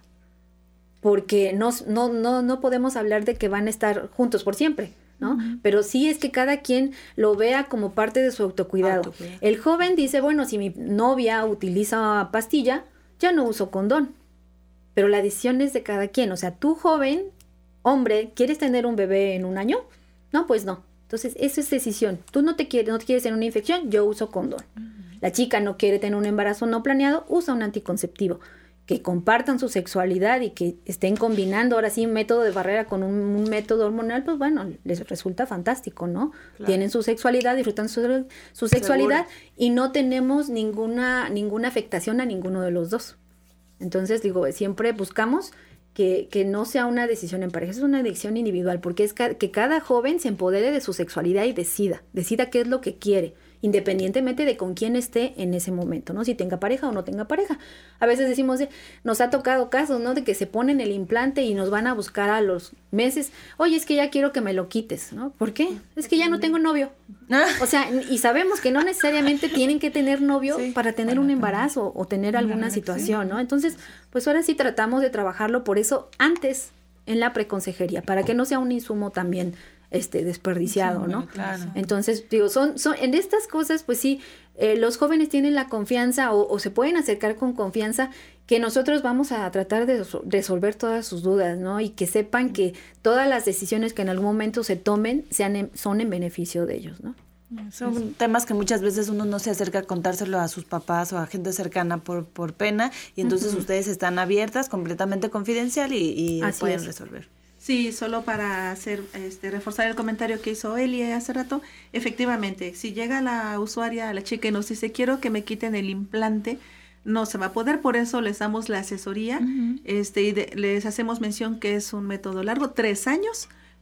porque no, no, no, no podemos hablar de que van a estar juntos por siempre, ¿no? Uh-huh. Pero sí es que cada quien lo vea como parte de su autocuidado. autocuidado. El joven dice, bueno, si mi novia utiliza pastilla, ya no uso condón. Pero la decisión es de cada quien. O sea, tú joven, hombre, ¿quieres tener un bebé en un año? No, pues no. Entonces, eso es decisión. Tú no te quieres, no te quieres tener una infección, yo uso condón. Uh-huh. La chica no quiere tener un embarazo no planeado, usa un anticonceptivo. Que compartan su sexualidad y que estén combinando ahora sí un método de barrera con un, un método hormonal, pues bueno, les resulta fantástico, ¿no? Claro. Tienen su sexualidad, disfrutan su, su sexualidad Seguro. Y no tenemos ninguna, ninguna afectación a ninguno de los dos. Entonces, digo, siempre buscamos que, que no sea una decisión en pareja, es una decisión individual, porque es ca- que cada joven se empodere de su sexualidad y decida, decida qué es lo que quiere, independientemente de con quién esté en ese momento, ¿no? Si tenga pareja o no tenga pareja. A veces decimos, eh, nos ha tocado casos, ¿no? De que se ponen el implante y nos van a buscar a los meses, oye, es que ya quiero que me lo quites, ¿no? ¿Por qué? Es que ya no tengo novio. O sea, y sabemos que no necesariamente tienen que tener novio sí, para tener un embarazo o tener alguna situación, ¿no? Entonces, pues ahora sí tratamos de trabajarlo por eso antes en la preconsejería, para que no sea un insumo también este desperdiciado, sí, ¿no? Claro. Entonces, digo, son, son en estas cosas, pues sí, eh, los jóvenes tienen la confianza o, o se pueden acercar con confianza que nosotros vamos a tratar de resolver todas sus dudas, ¿no? Y que sepan que todas las decisiones que en algún momento se tomen sean en, son en beneficio de ellos, ¿no? Son temas que muchas veces uno no se acerca a contárselo a sus papás o a gente cercana por, por pena y entonces uh-huh. ustedes están abiertas, completamente confidencial y, y pueden es. resolver. Sí, solo para hacer este reforzar el comentario que hizo Eli hace rato, efectivamente, si llega la usuaria, la chica y nos dice quiero que me quiten el implante, no se va a poder, por eso les damos la asesoría, uh-huh. este y de, les hacemos mención que es un método largo, tres años,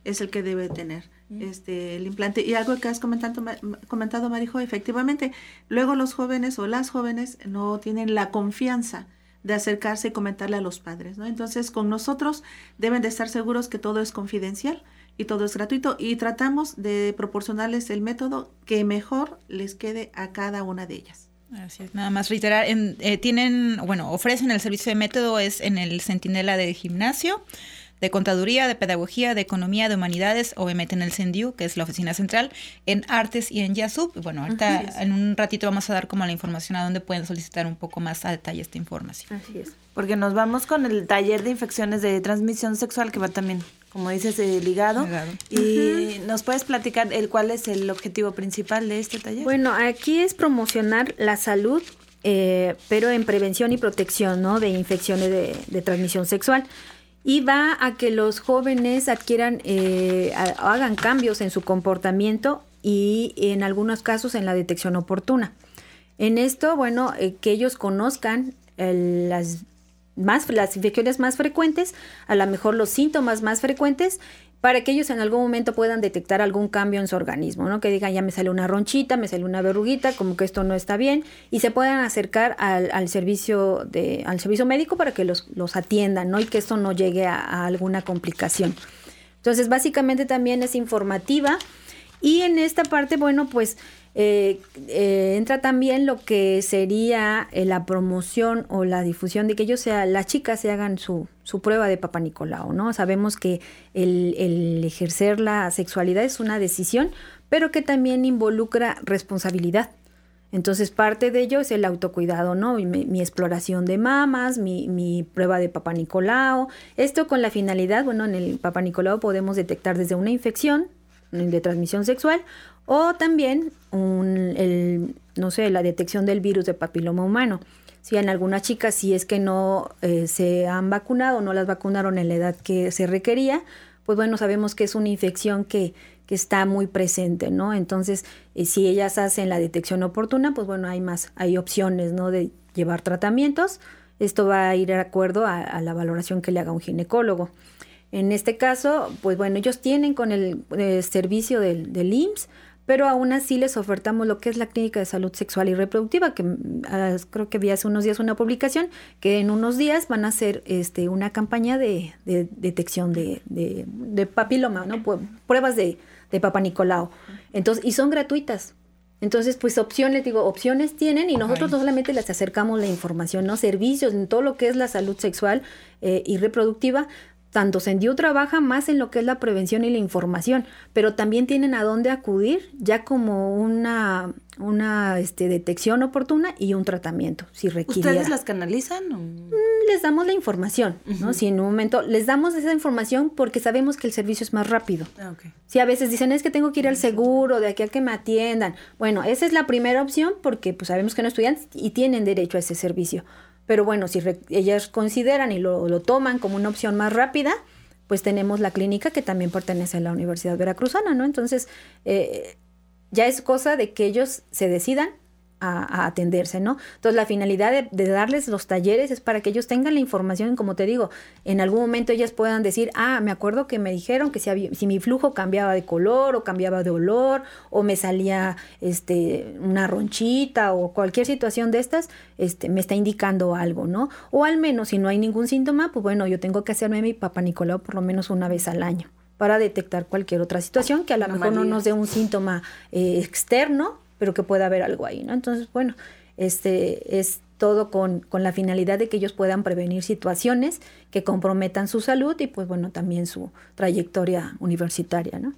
es el que debe tener este el implante. Y algo que has comentado, comentado Marijo, efectivamente, luego los jóvenes o las jóvenes no tienen la confianza de acercarse y comentarle a los padres, ¿no? Entonces, con nosotros deben de estar seguros que todo es confidencial y todo es gratuito, y tratamos de proporcionarles el método que mejor les quede a cada una de ellas. Así es, nada más reiterar, en, eh, tienen, bueno, ofrecen el servicio de método, es en el Centinela de Gimnasio, de Contaduría, de Pedagogía, de Economía, de Humanidades, obviamente en el CENDIU, que es la oficina central, en Artes y en YASUB. Bueno, ahorita Así es. En un ratito vamos a dar como la información a donde pueden solicitar un poco más a detalle esta información. Así es. Porque nos vamos con el taller de infecciones de transmisión sexual, que va también, como dices, eh, ligado. Ligado. Y uh-huh. ¿Nos puedes platicar el cuál es el objetivo principal de este taller? Bueno, aquí es promocionar la salud, eh, pero en prevención y protección, ¿no?, de infecciones de, de transmisión sexual. Y va a que los jóvenes adquieran, eh, a, hagan cambios en su comportamiento y en algunos casos en la detección oportuna. En esto, bueno, eh, que ellos conozcan eh, las más las infecciones más frecuentes, a lo mejor los síntomas más frecuentes, para que ellos en algún momento puedan detectar algún cambio en su organismo, ¿no? Que digan, ya me sale una ronchita, me sale una verruguita, como que esto no está bien, y se puedan acercar al, al servicio de al servicio médico para que los, los atiendan, ¿no? Y que esto no llegue a, a alguna complicación. Entonces, básicamente también es informativa, y en esta parte, bueno, pues Eh, eh, entra también lo que sería eh, la promoción o la difusión de que ellos sea, las chicas se hagan su, su prueba de Papá Nicolau, ¿no? Sabemos que el, el ejercer la sexualidad es una decisión, pero que también involucra responsabilidad. Entonces, parte de ello es el autocuidado, ¿no? Mi, mi exploración de mamas, mi, mi prueba de Papá Nicolau. Esto con la finalidad, bueno, en el Papá Nicolau podemos detectar desde una infección de transmisión sexual, o también un, el, no sé, la detección del virus de papiloma humano. Si en algunas chicas, si es que no eh, se han vacunado, no las vacunaron en la edad que se requería, pues bueno, sabemos que es una infección que, que está muy presente, ¿no? Entonces, eh, si ellas hacen la detección oportuna, pues bueno, hay más, hay opciones, ¿no?, de llevar tratamientos. Esto va a ir de acuerdo a, a la valoración que le haga un ginecólogo. En este caso, pues bueno, ellos tienen con el, el servicio del, del I M S S, pero aún así les ofertamos lo que es la Clínica de Salud Sexual y Reproductiva, que uh, creo que vi hace unos días una publicación, que en unos días van a hacer este, una campaña de, de detección de, de, de papiloma, ¿no? Pruebas de, de Papá Nicolau. Entonces, y son gratuitas. Entonces, pues opciones, digo, opciones tienen, y nosotros no solamente les acercamos la información, ¿no? Servicios en todo lo que es la salud sexual eh, y reproductiva. Tanto CENDIU trabaja más en lo que es la prevención y la información, pero también tienen a dónde acudir ya como una, una este, detección oportuna y un tratamiento, si requiere. ¿Ustedes las canalizan? O? Les damos la información, ¿no? Uh-huh. Si en un momento les damos esa información porque sabemos que el servicio es más rápido. Ah, okay. Si a veces dicen, es que tengo que ir al seguro, de aquí a que me atiendan. Bueno, esa es la primera opción porque pues sabemos que no estudiantes y tienen derecho a ese servicio. Pero bueno, si re- ellas consideran y lo, lo toman como una opción más rápida, pues tenemos la clínica que también pertenece a la Universidad Veracruzana, ¿no? Entonces, eh, ya es cosa de que ellos se decidan a, a atenderse, ¿no? Entonces, la finalidad de, de darles los talleres es para que ellos tengan la información, como te digo, en algún momento ellas puedan decir, ah, me acuerdo que me dijeron que si, había, si mi flujo cambiaba de color o cambiaba de olor o me salía este, una ronchita o cualquier situación de estas, este, me está indicando algo, ¿no? O al menos, si no hay ningún síntoma, pues bueno, yo tengo que hacerme mi Papá Nicolau por lo menos una vez al año para detectar cualquier otra situación que a lo mejor no nos dé un síntoma eh, externo, pero que pueda haber algo ahí, ¿no? Entonces, bueno, este es todo con, con la finalidad de que ellos puedan prevenir situaciones que comprometan su salud y, pues bueno, también su trayectoria universitaria, ¿no?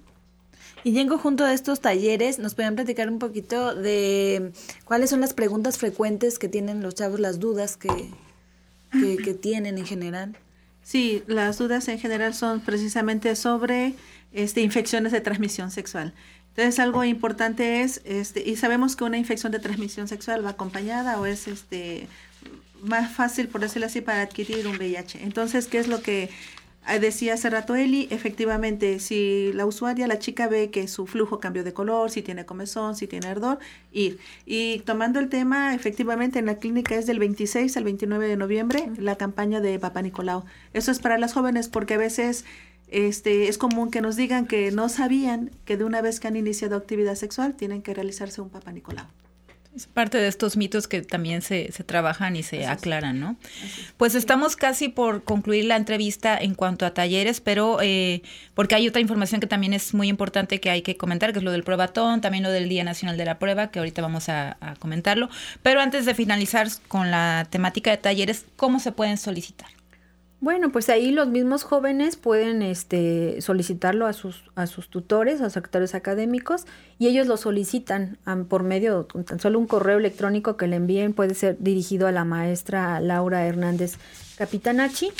Y Yengo, junto a estos talleres, ¿nos pueden platicar un poquito de cuáles son las preguntas frecuentes que tienen los chavos, las dudas que, que, que tienen en general? Sí, las dudas en general son precisamente sobre este, infecciones de transmisión sexual. Entonces, algo importante es, este, y sabemos que una infección de transmisión sexual va acompañada o es este más fácil, por decirlo así, para adquirir un V I H. Entonces, ¿qué es lo que decía hace rato Eli? Efectivamente, si la usuaria, la chica ve que su flujo cambió de color, si tiene comezón, si tiene ardor, ir. Y tomando el tema, efectivamente, en la clínica es del veintiséis al veintinueve de noviembre, la campaña de Papá Nicolau. Eso es para las jóvenes porque a veces Este, es común que nos digan que no sabían que de una vez que han iniciado actividad sexual tienen que realizarse un Papá Nicolau. Es parte de estos mitos que también se, se trabajan y se Así aclaran, ¿no? Así es. Pues estamos casi por concluir la entrevista en cuanto a talleres, pero eh, porque hay otra información que también es muy importante que hay que comentar, que es lo del pruebatón, también lo del Día Nacional de la Prueba, que ahorita vamos a, a comentarlo. Pero antes de finalizar con la temática de talleres, ¿cómo se pueden solicitar? Bueno, pues ahí los mismos jóvenes pueden este, solicitarlo a sus, a sus tutores, a sus secretarios académicos, y ellos lo solicitan um, por medio, con tan solo un correo electrónico que le envíen, puede ser dirigido a la maestra Laura Hernández Capitanachi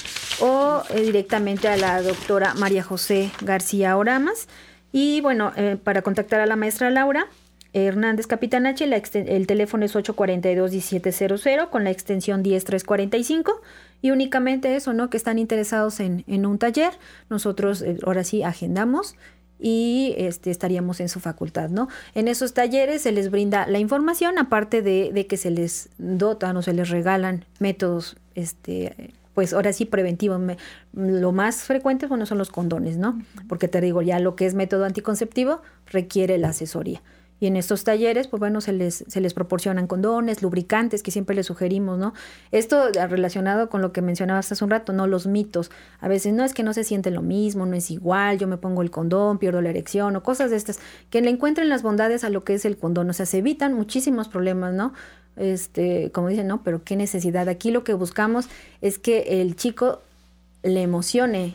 o eh, directamente a la doctora María José García Oramas. Y bueno, eh, para contactar a la maestra Laura Hernández Capitanachi, la el teléfono es ocho cuatro dos, uno siete cero cero con la extensión diez tres cuarenta y cinco, y únicamente eso, ¿no? Que están interesados en, en un taller, nosotros eh, ahora sí agendamos y este estaríamos en su facultad, ¿no? En esos talleres se les brinda la información, aparte de, de que se les dotan o se les regalan métodos, este pues ahora sí preventivos. Me, lo más frecuente, bueno, son los condones, ¿no? Porque te digo, ya lo que es método anticonceptivo requiere la asesoría. Y en estos talleres, pues bueno, se les, se les proporcionan condones, lubricantes, que siempre les sugerimos, ¿no? Esto relacionado con lo que mencionabas hace un rato, ¿no? Los mitos. A veces no es que no se siente lo mismo, no es igual, yo me pongo el condón, pierdo la erección, o cosas de estas. Que le encuentren las bondades a lo que es el condón. O sea, se evitan muchísimos problemas, ¿no? Este, como dicen, no, pero qué necesidad. Aquí lo que buscamos es que el chico le emocione.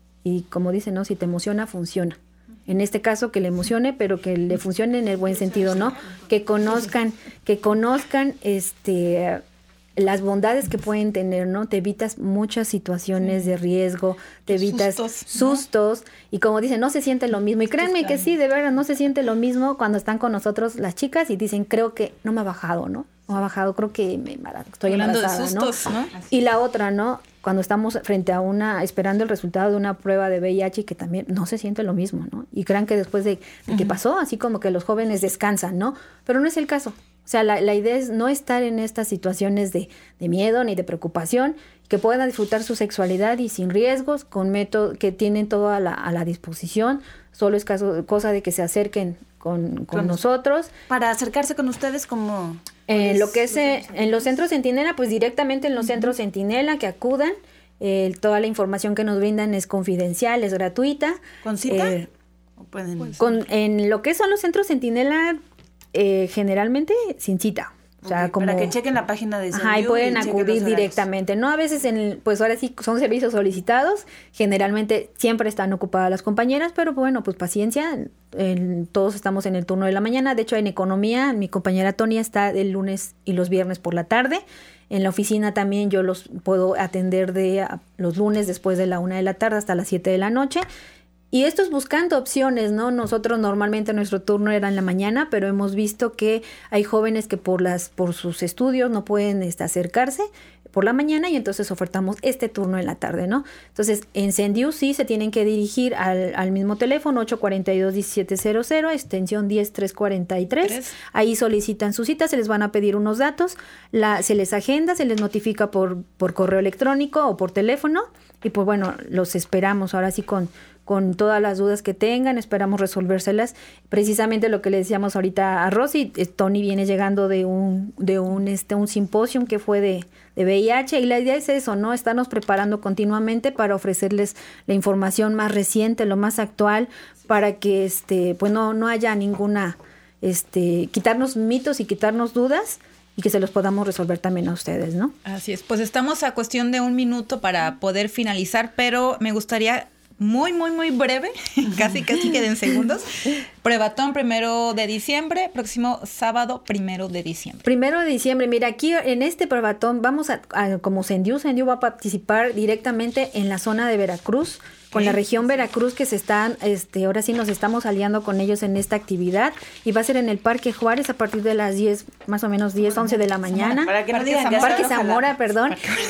Y como dicen, ¿no? Si te emociona, funciona. En este caso, que le emocione, pero que le funcione en el buen sentido, ¿no? Que conozcan, que conozcan este las bondades que pueden tener, ¿no? Te evitas muchas situaciones de riesgo, te evitas sustos, sustos ¿no? Y como dicen, no se siente lo mismo. Y créanme que sí, de verdad, no se siente lo mismo cuando están con nosotros las chicas y dicen, creo que no me ha bajado, ¿no? No ha bajado, creo que me estoy Hablando embarazada, de sustos, ¿no? ¿no? Y la otra, ¿no? Cuando estamos frente a una, esperando el resultado de una prueba de V I H, que también no se siente lo mismo, ¿no? Y crean que después de, de que pasó, así como que los jóvenes descansan, ¿no? Pero no es el caso. O sea, la, la idea es no estar en estas situaciones de, de miedo ni de preocupación, que puedan disfrutar su sexualidad y sin riesgos, con métodos que tienen todo a la, a la disposición. Solo es caso, cosa de que se acerquen con, con nosotros. Para acercarse con ustedes, como En lo que es eh, en los centros Centinela, pues directamente en los uh-huh. centros Centinela que acudan. Eh, toda la información que nos brindan es confidencial, es gratuita. ¿Con cita? Eh, ¿O pueden? Con, en lo que son los centros Centinela, eh, generalmente sin cita. O sea, okay, como, para que chequen la página de Ajá, y pueden y acudir directamente. No, a veces, en, pues ahora sí son servicios solicitados. Generalmente siempre están ocupadas las compañeras, pero bueno, pues paciencia. En, todos estamos en el turno de la mañana. De hecho, en economía, mi compañera Tonia está el lunes y los viernes por la tarde. En la oficina también yo los puedo atender de a, los lunes después de la una de la tarde hasta las siete de la noche. Y esto es buscando opciones, ¿no? Nosotros normalmente nuestro turno era en la mañana, pero hemos visto que hay jóvenes que por las por sus estudios no pueden este, acercarse por la mañana y entonces ofertamos este turno en la tarde, ¿no? Entonces, en Sendiu sí se tienen que dirigir al, al mismo teléfono, ocho cuatro dos, uno siete cero cero, extensión diez tres cuarenta y tres. ¿Tres? Ahí solicitan su cita, se les van a pedir unos datos, la, se les agenda, se les notifica por, por correo electrónico o por teléfono y pues bueno, los esperamos ahora sí con... con todas las dudas que tengan, esperamos resolvérselas. Precisamente lo que le decíamos ahorita a Rosy, eh, Tony viene llegando de un de un este un simposio que fue de, de V I H y la idea es eso, ¿no? Estarnos preparando continuamente para ofrecerles la información más reciente, lo más actual, para que este pues no no haya ninguna este quitarnos mitos y quitarnos dudas y que se los podamos resolver también a ustedes, ¿no? Así es. Pues estamos a cuestión de un minuto para poder finalizar, pero me gustaría muy, muy, muy breve, casi, casi queden segundos. Pruebatón primero de diciembre, próximo sábado primero de diciembre. Primero de diciembre, mira, aquí en este pruebatón vamos a, a como Sendiu, Sendiu va a participar directamente en la zona de Veracruz, con la región Veracruz que se están, este, ahora sí nos estamos aliando con ellos en esta actividad y va a ser en el Parque Juárez a partir de las diez, más o menos diez, once de la mañana. Para que no Parque digan Zamora, Parque Zamora, Zamora, perdón. Parque Zamora.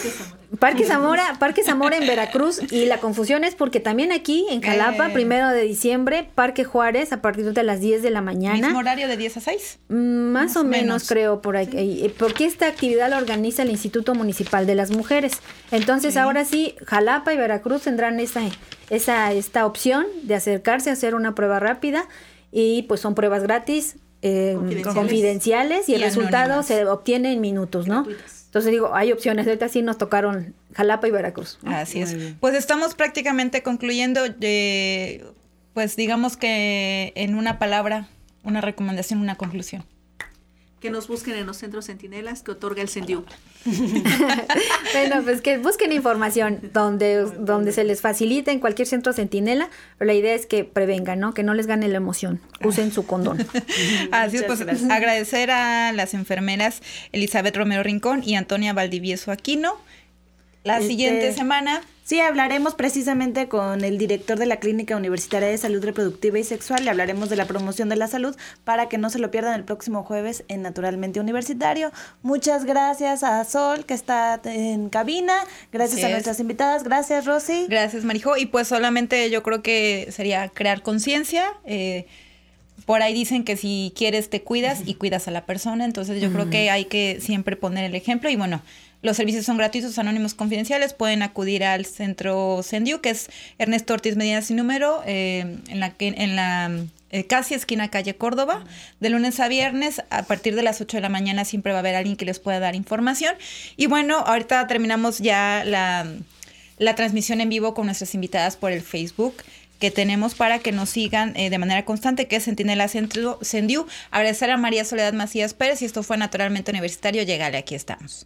Parque Zamora, Parque Zamora en Veracruz, y la confusión es porque también aquí en Jalapa, Eh. primero de diciembre, Parque Juárez a partir de las diez de la mañana. ¿Mismo horario de diez a seis? Mm, Más, Más o o menos, menos. creo, por aquí. Eh, Porque esta actividad la organiza el Instituto Municipal de las Mujeres. Entonces, Sí. ahora sí, Jalapa y Veracruz tendrán esa, esa, esta opción de acercarse a hacer una prueba rápida, y pues son pruebas gratis, eh, Confidenciales. confidenciales, y, Y el resultado anónimas. se obtiene en minutos, ¿no? Gratuitas. Entonces digo, hay opciones. Ahorita sí nos tocaron Jalapa y Veracruz, ¿no? Así es. Pues estamos prácticamente concluyendo, eh, pues digamos que en una palabra, una recomendación, una conclusión. Que nos busquen en los centros centinelas que otorga el CENDIU. Bueno, pues que busquen información donde, donde se les facilite en cualquier centro centinela, pero la idea es que prevengan, ¿no? Que no les gane la emoción. Usen su condón. Así es, pues agradecer a las enfermeras Elizabeth Romero Rincón y Antonia Valdivieso Aquino. La Este, siguiente semana... Sí, hablaremos precisamente con el director de la Clínica Universitaria de Salud Reproductiva y Sexual. Le hablaremos de la promoción de la salud para que no se lo pierdan el próximo jueves en Naturalmente Universitario. Muchas gracias a Sol, que está en cabina. Gracias Así a es. nuestras invitadas. Gracias, Rosy. Gracias, Marijo. Y pues solamente yo creo que sería crear conciencia. Eh, por ahí dicen que si quieres te cuidas y cuidas a la persona. Entonces yo creo que hay que siempre poner el ejemplo. Y bueno, los servicios son gratuitos, anónimos, confidenciales. Pueden acudir al centro CENDIU, que es Ernesto Ortiz Medina sin número, eh, en la que en la eh, casi esquina calle Córdoba, de lunes a viernes a partir de las ocho de la mañana. Siempre va a haber alguien que les pueda dar información. Y bueno, ahorita terminamos ya la, la transmisión en vivo con nuestras invitadas por el Facebook que tenemos para que nos sigan eh, de manera constante, que es Centinela Centro CENDIU. Agradecer a María Soledad Macías Pérez, y esto fue Naturalmente Universitario. Llégale, aquí estamos.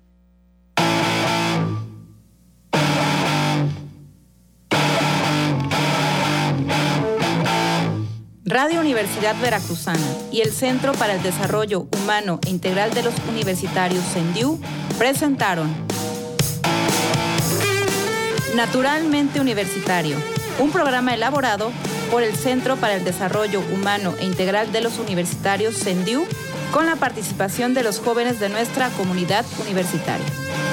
Radio Universidad Veracruzana y el Centro para el Desarrollo Humano e Integral de los Universitarios CENDIU presentaron Naturalmente Universitario, un programa elaborado por el Centro para el Desarrollo Humano e Integral de los Universitarios CENDIU, con la participación de los jóvenes de nuestra comunidad universitaria.